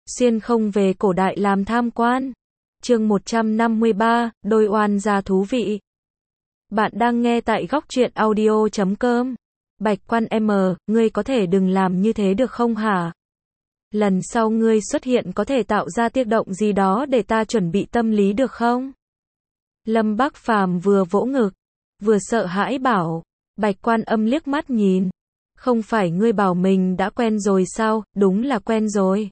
Xuyên không về cổ đại làm tham quan. Chương 153, đôi oan gia thú vị. Bạn đang nghe tại góc truyện audio.com. Bạch Quan M, ngươi có thể đừng làm như thế được không hả? Lần sau ngươi xuất hiện có thể tạo ra tiếng động gì đó để ta chuẩn bị tâm lý được không? Lâm Bắc Phàm vừa vỗ ngực, vừa sợ hãi bảo. Bạch Quan Âm liếc mắt nhìn. Không phải ngươi bảo mình đã quen rồi sao? Đúng là quen rồi.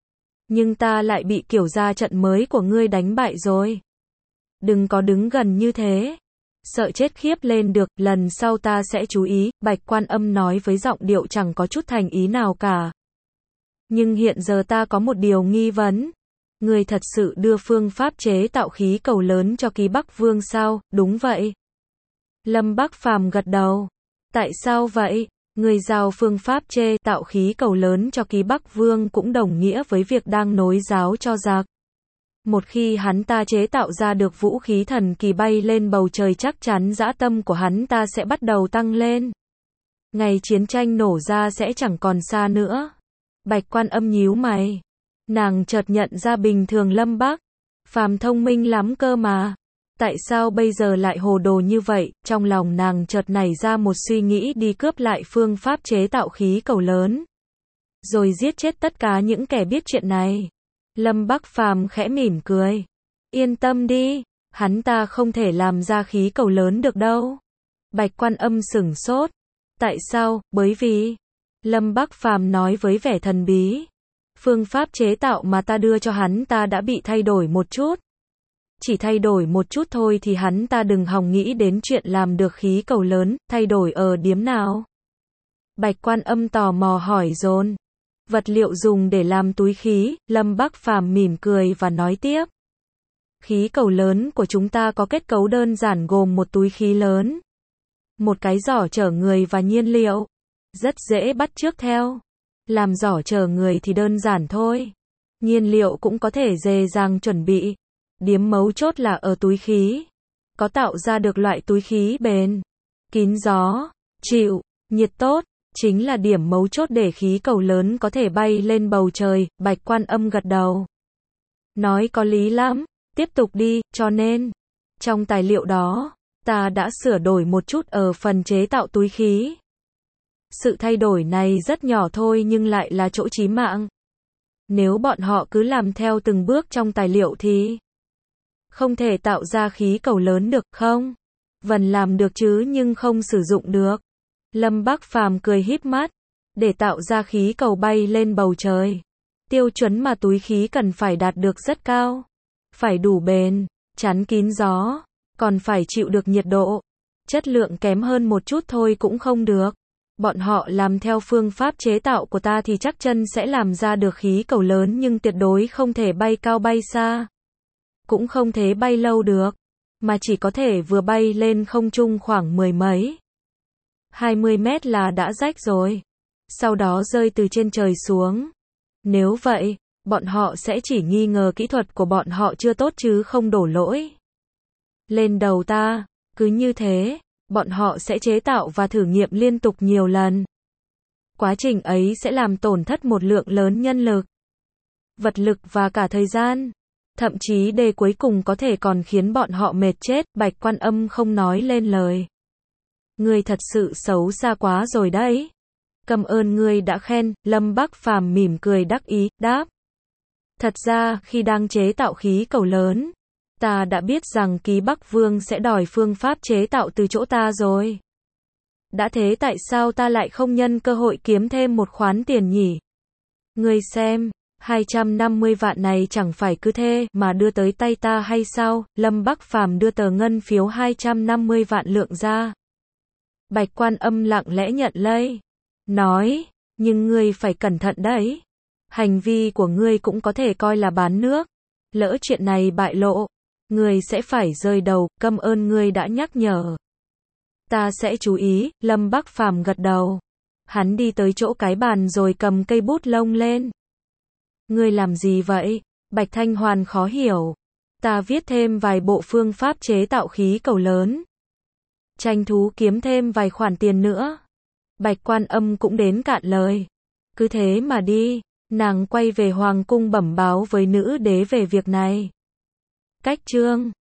Nhưng ta lại bị kiểu ra trận mới của ngươi đánh bại rồi. Đừng có đứng gần như thế. Sợ chết khiếp lên được, lần sau ta sẽ chú ý, Bạch Quan Âm nói với giọng điệu chẳng có chút thành ý nào cả. Nhưng hiện giờ ta có một điều nghi vấn. Ngươi thật sự đưa phương pháp chế tạo khí cầu lớn cho Ký Bắc Vương sao? Đúng vậy. Lâm Bắc Phàm gật đầu. Tại sao vậy? Người giao phương pháp chế tạo khí cầu lớn cho Ký Bắc Vương cũng đồng nghĩa với việc đang nối giáo cho giặc. Một khi hắn ta chế tạo ra được vũ khí thần kỳ bay lên bầu trời, chắc chắn dã tâm của hắn ta sẽ bắt đầu tăng lên. Ngày chiến tranh nổ ra sẽ chẳng còn xa nữa. Bạch Quan Âm nhíu mày. Nàng chợt nhận ra bình thường Lâm Bắc Phàm thông minh lắm cơ mà. Tại sao bây giờ lại hồ đồ như vậy? Trong lòng nàng chợt nảy ra một suy nghĩ đi cướp lại phương pháp chế tạo khí cầu lớn, rồi giết chết tất cả những kẻ biết chuyện này. Lâm Bắc Phàm khẽ mỉm cười. Yên tâm đi, hắn ta không thể làm ra khí cầu lớn được đâu. Bạch Quan Âm sửng sốt. Tại sao? Bởi vì... Lâm Bắc Phàm nói với vẻ thần bí. Phương pháp chế tạo mà ta đưa cho hắn ta đã bị thay đổi một chút. Chỉ thay đổi một chút thôi thì hắn ta đừng hòng nghĩ đến chuyện làm được khí cầu lớn. Thay đổi ở điểm nào? Bạch Quan Âm tò mò hỏi dồn. Vật liệu dùng để làm túi khí. Lâm Bắc Phàm mỉm cười và nói tiếp. Khí cầu lớn của chúng ta có kết cấu đơn giản gồm một túi khí lớn, một cái giỏ chở người và nhiên liệu. Rất dễ bắt chước theo. Làm giỏ chở người thì đơn giản thôi. Nhiên liệu cũng có thể dễ dàng chuẩn bị. Điểm mấu chốt là ở túi khí. Có tạo ra được loại túi khí bền, kín gió, chịu nhiệt tốt, chính là điểm mấu chốt để khí cầu lớn có thể bay lên bầu trời. Bạch Quan Âm gật đầu. Nói có lý lắm, tiếp tục đi. Cho nên, trong tài liệu đó, ta đã sửa đổi một chút ở phần chế tạo túi khí. Sự thay đổi này rất nhỏ thôi nhưng lại là chỗ chí mạng. Nếu bọn họ cứ làm theo từng bước trong tài liệu thì không thể tạo ra khí cầu lớn được, không? Vân làm được chứ nhưng không sử dụng được. Lâm Bắc Phàm cười híp mắt. Để tạo ra khí cầu bay lên bầu trời, tiêu chuẩn mà túi khí cần phải đạt được rất cao. Phải đủ bền, chắn kín gió, còn phải chịu được nhiệt độ. Chất lượng kém hơn một chút thôi cũng không được. Bọn họ làm theo phương pháp chế tạo của ta thì chắc chắn sẽ làm ra được khí cầu lớn nhưng tuyệt đối không thể bay cao bay xa. Cũng không thể bay lâu được, mà chỉ có thể vừa bay lên không trung khoảng 10 mấy, 20 mét là đã rách rồi. Sau đó rơi từ trên trời xuống. Nếu vậy, bọn họ sẽ chỉ nghi ngờ kỹ thuật của bọn họ chưa tốt chứ không đổ lỗi lên đầu ta. Cứ như thế, bọn họ sẽ chế tạo và thử nghiệm liên tục nhiều lần. Quá trình ấy sẽ làm tổn thất một lượng lớn nhân lực, vật lực và cả thời gian. Thậm chí đề cuối cùng có thể còn khiến bọn họ mệt chết. Bạch Quan Âm không nói lên lời. Ngươi thật sự xấu xa quá rồi đấy. Cảm ơn ngươi đã khen. Lâm Bắc Phàm mỉm cười đắc ý, đáp. Thật ra, khi đang chế tạo khí cầu lớn, ta đã biết rằng Ký Bắc Vương sẽ đòi phương pháp chế tạo từ chỗ ta rồi. Đã thế tại sao ta lại không nhân cơ hội kiếm thêm một khoản tiền nhỉ? Ngươi xem, 250 vạn này chẳng phải cứ thế mà đưa tới tay ta hay sao? Lâm Bắc Phàm đưa tờ ngân phiếu 250 vạn lượng ra. Bạch Quan Âm lặng lẽ nhận lấy. Nói, nhưng ngươi phải cẩn thận đấy. Hành vi của ngươi cũng có thể coi là bán nước. Lỡ chuyện này bại lộ, ngươi sẽ phải rơi đầu. Cảm ơn ngươi đã nhắc nhở. Ta sẽ chú ý. Lâm Bắc Phàm gật đầu. Hắn đi tới chỗ cái bàn rồi cầm cây bút lông lên. Ngươi làm gì vậy? Bạch Thanh Hoàn khó hiểu. Ta viết thêm vài bộ phương pháp chế tạo khí cầu lớn. Tranh thú kiếm thêm vài khoản tiền nữa. Bạch Quan Âm cũng đến cạn lời. Cứ thế mà đi. Nàng quay về hoàng cung bẩm báo với nữ đế về việc này. Cách chương